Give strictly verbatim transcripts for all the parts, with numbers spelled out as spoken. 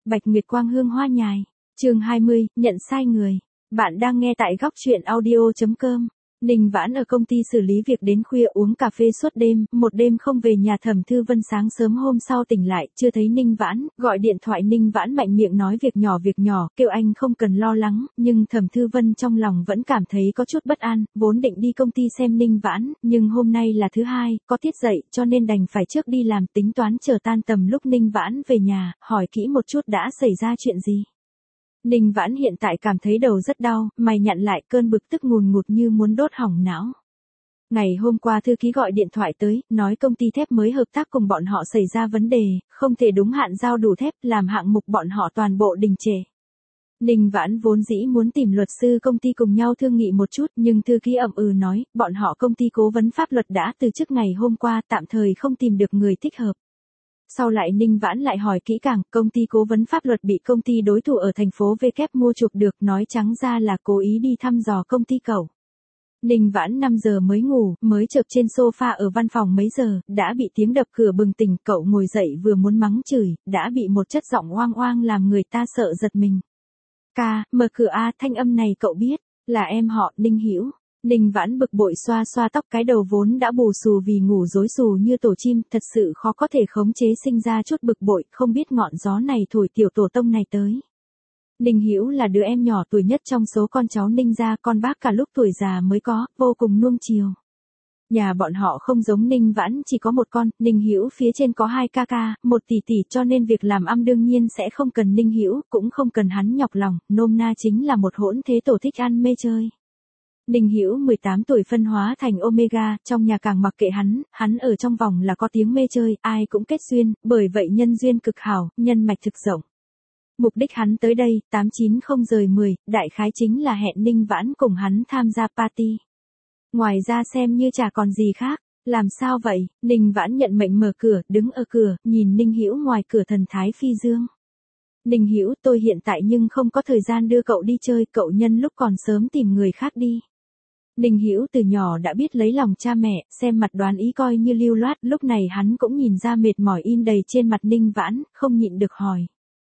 Bạch Nguyệt Quang Hương Hoa Nhài. Chương hai mươi, nhận sai người. Bạn đang nghe tại góc truyện audio chấm com. Ninh Vãn ở công ty xử lý việc đến khuya uống cà phê suốt đêm, một đêm không về nhà. Thẩm Thư Vân sáng sớm hôm sau tỉnh lại, chưa thấy Ninh Vãn, gọi điện thoại Ninh Vãn mạnh miệng nói việc nhỏ việc nhỏ, kêu anh không cần lo lắng, nhưng Thẩm Thư Vân trong lòng vẫn cảm thấy có chút bất an, vốn định đi công ty xem Ninh Vãn, nhưng hôm nay là thứ hai, có tiết dậy, cho nên đành phải trước đi làm, tính toán chờ tan tầm lúc Ninh Vãn về nhà, hỏi kỹ một chút đã xảy ra chuyện gì. Ninh Vãn hiện tại cảm thấy đầu rất đau, mày nhặn lại, cơn bực tức ngùn ngụt như muốn đốt hỏng não. Ngày hôm qua thư ký gọi điện thoại tới, nói công ty thép mới hợp tác cùng bọn họ xảy ra vấn đề, không thể đúng hạn giao đủ thép, làm hạng mục bọn họ toàn bộ đình trệ. Ninh Vãn vốn dĩ muốn tìm luật sư công ty cùng nhau thương nghị một chút, nhưng thư ký ậm ừ nói, bọn họ công ty cố vấn pháp luật đã từ chức ngày hôm qua, tạm thời không tìm được người thích hợp. Sau lại Ninh Vãn lại hỏi kỹ càng, công ty cố vấn pháp luật bị công ty đối thủ ở thành phố W mua chuộc được, nói trắng ra là cố ý đi thăm dò công ty cậu. Ninh Vãn năm giờ mới ngủ, mới chợp trên sofa ở văn phòng mấy giờ, đã bị tiếng đập cửa bừng tỉnh, cậu ngồi dậy vừa muốn mắng chửi, đã bị một chất giọng oang oang làm người ta sợ giật mình. Ca, mở cửa a, thanh âm này cậu biết, là em họ, Ninh Hữu. Ninh Vãn bực bội xoa xoa tóc, cái đầu vốn đã bù xù vì ngủ rối xù như tổ chim, thật sự khó có thể khống chế, sinh ra chút bực bội, không biết ngọn gió này thổi tiểu tổ tông này tới. Ninh Hữu là đứa em nhỏ tuổi nhất trong số con cháu Ninh gia, con bác cả lúc tuổi già mới có, vô cùng nuông chiều. Nhà bọn họ không giống Ninh Vãn chỉ có một con, Ninh Hữu phía trên có hai ca ca, một tỷ tỷ, cho nên việc làm ăn đương nhiên sẽ không cần Ninh Hữu, cũng không cần hắn nhọc lòng, nôm na chính là một hỗn thế tổ thích ăn mê chơi. Ninh Hữu mười tám tuổi phân hóa thành Omega, trong nhà càng mặc kệ hắn, hắn ở trong vòng là có tiếng mê chơi, ai cũng kết duyên, bởi vậy nhân duyên cực hảo, nhân mạch thực rộng. Mục đích hắn tới đây, tám chín không rời mười, đại khái chính là hẹn Ninh Vãn cùng hắn tham gia party. Ngoài ra xem như chả còn gì khác, làm sao vậy? Ninh Vãn nhận mệnh mở cửa, đứng ở cửa, nhìn Ninh Hữu ngoài cửa thần thái phi dương. Ninh Hữu, tôi hiện tại nhưng không có thời gian đưa cậu đi chơi, cậu nhân lúc còn sớm tìm người khác đi. Ninh Hữu từ nhỏ đã biết lấy lòng cha mẹ, xem mặt đoán ý coi như lưu loát, lúc này hắn cũng nhìn ra mệt mỏi in đầy trên mặt Ninh Vãn, không nhịn được hỏi.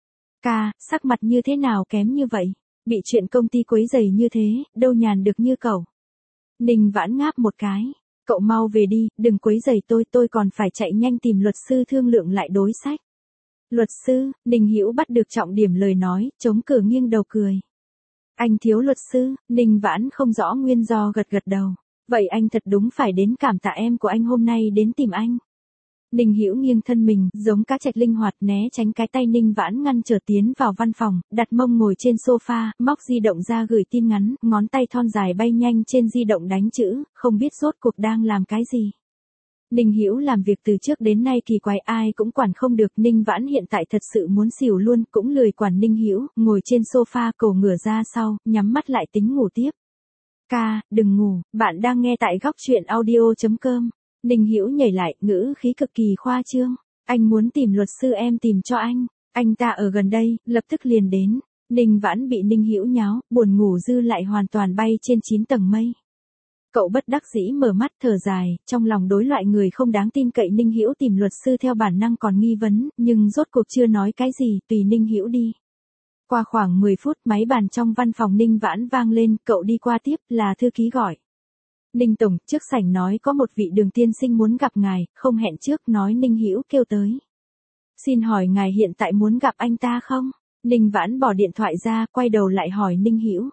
Ca, sắc mặt như thế nào kém như vậy? Bị chuyện công ty quấy rầy như thế, đâu nhàn được như cậu. Ninh Vãn ngáp một cái. Cậu mau về đi, đừng quấy rầy tôi, tôi còn phải chạy nhanh tìm luật sư thương lượng lại đối sách. Luật sư, Ninh Hữu bắt được trọng điểm lời nói, chống cửa nghiêng đầu cười. Anh thiếu luật sư, Ninh Vãn không rõ nguyên do gật gật đầu. Vậy anh thật đúng phải đến cảm tạ em của anh hôm nay đến tìm anh. Ninh Hữu nghiêng thân mình, giống cá trạch linh hoạt né tránh cái tay Ninh Vãn ngăn trở tiến vào văn phòng, đặt mông ngồi trên sofa, móc di động ra gửi tin ngắn, ngón tay thon dài bay nhanh trên di động đánh chữ, không biết rốt cuộc đang làm cái gì. Ninh Hữu làm việc từ trước đến nay kỳ quái, ai cũng quản không được, Ninh Vãn hiện tại thật sự muốn xỉu luôn, cũng lười quản Ninh Hữu, ngồi trên sofa cổ ngửa ra sau, nhắm mắt lại tính ngủ tiếp. Ca, đừng ngủ, bạn đang nghe tại góc truyện audio chấm com. Ninh Hữu nhảy lại, ngữ khí cực kỳ khoa trương. Anh muốn tìm luật sư em tìm cho anh, anh ta ở gần đây, lập tức liền đến. Ninh Vãn bị Ninh Hữu nháo, buồn ngủ dư lại hoàn toàn bay trên chín tầng mây. Cậu bất đắc dĩ mở mắt thở dài, trong lòng đối loại người không đáng tin cậy Ninh Hữu tìm luật sư theo bản năng còn nghi vấn, nhưng rốt cuộc chưa nói cái gì, tùy Ninh Hữu đi. Qua khoảng mười phút, máy bàn trong văn phòng Ninh Vãn vang lên, cậu đi qua tiếp, là thư ký gọi. Ninh Tổng, trước sảnh nói có một vị Đường tiên sinh muốn gặp ngài, không hẹn trước, nói Ninh Hữu kêu tới. Xin hỏi ngài hiện tại muốn gặp anh ta không? Ninh Vãn bỏ điện thoại ra, quay đầu lại hỏi Ninh Hữu.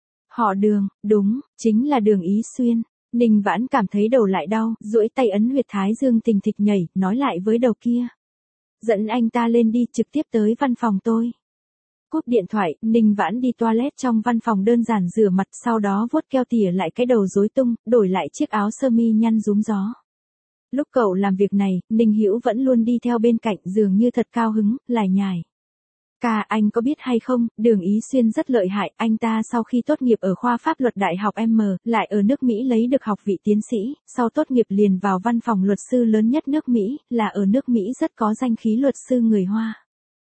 Họ Đường, đúng, chính là Đường Ý Xuyên. Ninh Vãn cảm thấy đầu lại đau, duỗi tay ấn huyệt thái dương thình thịch nhảy, nói lại với đầu kia. Dẫn anh ta lên đi, trực tiếp tới văn phòng tôi. Cúp điện thoại, Ninh Vãn đi toilet trong văn phòng đơn giản rửa mặt, sau đó vuốt keo tỉa lại cái đầu rối tung, đổi lại chiếc áo sơ mi nhăn rúm gió. Lúc cậu làm việc này, Ninh Hữu vẫn luôn đi theo bên cạnh, dường như thật cao hứng, lải nhải. Ca, anh có biết hay không, Đường Ý Xuyên rất lợi hại, anh ta sau khi tốt nghiệp ở khoa pháp luật Đại học M, lại ở nước Mỹ lấy được học vị tiến sĩ, sau tốt nghiệp liền vào văn phòng luật sư lớn nhất nước Mỹ, là ở nước Mỹ rất có danh khí luật sư người Hoa.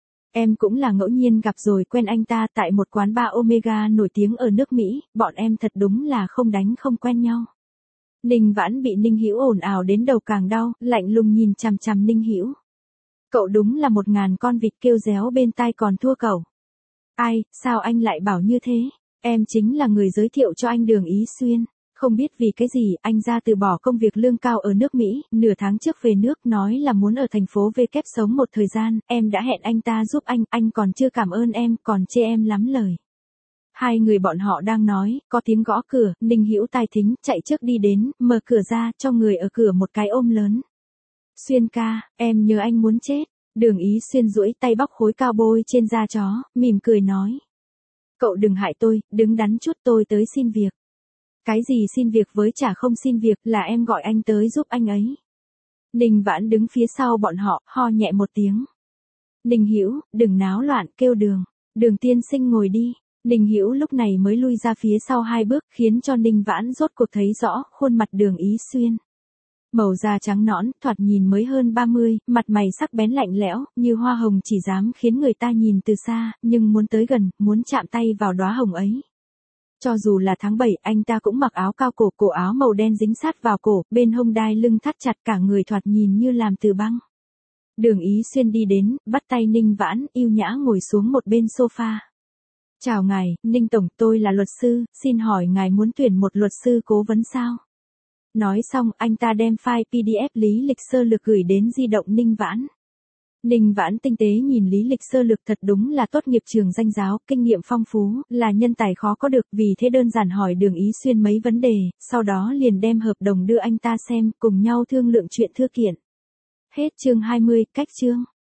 Em cũng là ngẫu nhiên gặp rồi quen anh ta tại một quán bar Omega nổi tiếng ở nước Mỹ, bọn em thật đúng là không đánh không quen nhau. Ninh Vãn bị Ninh Hữu ồn ào đến đầu càng đau, lạnh lùng nhìn chằm chằm Ninh Hữu. Cậu đúng là một ngàn con vịt kêu réo bên tai còn thua cậu. Ai, sao anh lại bảo như thế? Em chính là người giới thiệu cho anh Đường Ý Xuyên. Không biết vì cái gì, anh ra từ bỏ công việc lương cao ở nước Mỹ, nửa tháng trước về nước nói là muốn ở thành phố V kép sống một thời gian, em đã hẹn anh ta giúp anh, anh còn chưa cảm ơn em, còn chê em lắm lời. Hai người bọn họ đang nói, có tiếng gõ cửa, Ninh Hữu tai thính, chạy trước đi đến, mở cửa ra, cho người ở cửa một cái ôm lớn. Xuyên ca, em nhớ anh muốn chết. Đường Ý Xuyên duỗi tay bóc khối cao bôi trên da chó, mỉm cười nói. Cậu đừng hại tôi, đứng đắn chút, tôi tới xin việc. Cái gì xin việc với chả không xin việc, là em gọi anh tới giúp anh ấy. Ninh Vãn đứng phía sau bọn họ, ho nhẹ một tiếng. Ninh Hữu, đừng náo loạn, kêu Đường. Đường tiên sinh ngồi đi. Ninh Hữu lúc này mới lui ra phía sau hai bước, khiến cho Ninh Vãn rốt cuộc thấy rõ khuôn mặt Đường Ý Xuyên. Màu da trắng nõn, thoạt nhìn mới hơn ba mươi, mặt mày sắc bén lạnh lẽo, như hoa hồng chỉ dám khiến người ta nhìn từ xa, nhưng muốn tới gần, muốn chạm tay vào đóa hồng ấy. Cho dù là tháng bảy, anh ta cũng mặc áo cao cổ, cổ áo màu đen dính sát vào cổ, bên hông đai lưng thắt chặt, cả người thoạt nhìn như làm từ băng. Đường Ý Xuyên đi đến, bắt tay Ninh Vãn, yêu nhã ngồi xuống một bên sofa. Chào ngài, Ninh Tổng, tôi là luật sư, xin hỏi ngài muốn tuyển một luật sư cố vấn sao? Nói xong, anh ta đem file pê đê ép lý lịch sơ lược gửi đến di động Ninh Vãn. Ninh Vãn tinh tế nhìn lý lịch sơ lược, thật đúng là tốt nghiệp trường danh giáo, kinh nghiệm phong phú, là nhân tài khó có được, vì thế đơn giản hỏi Đường Ý Xuyên mấy vấn đề, sau đó liền đem hợp đồng đưa anh ta xem, cùng nhau thương lượng chuyện thư kiện. Hết chương hai mươi, cách chương.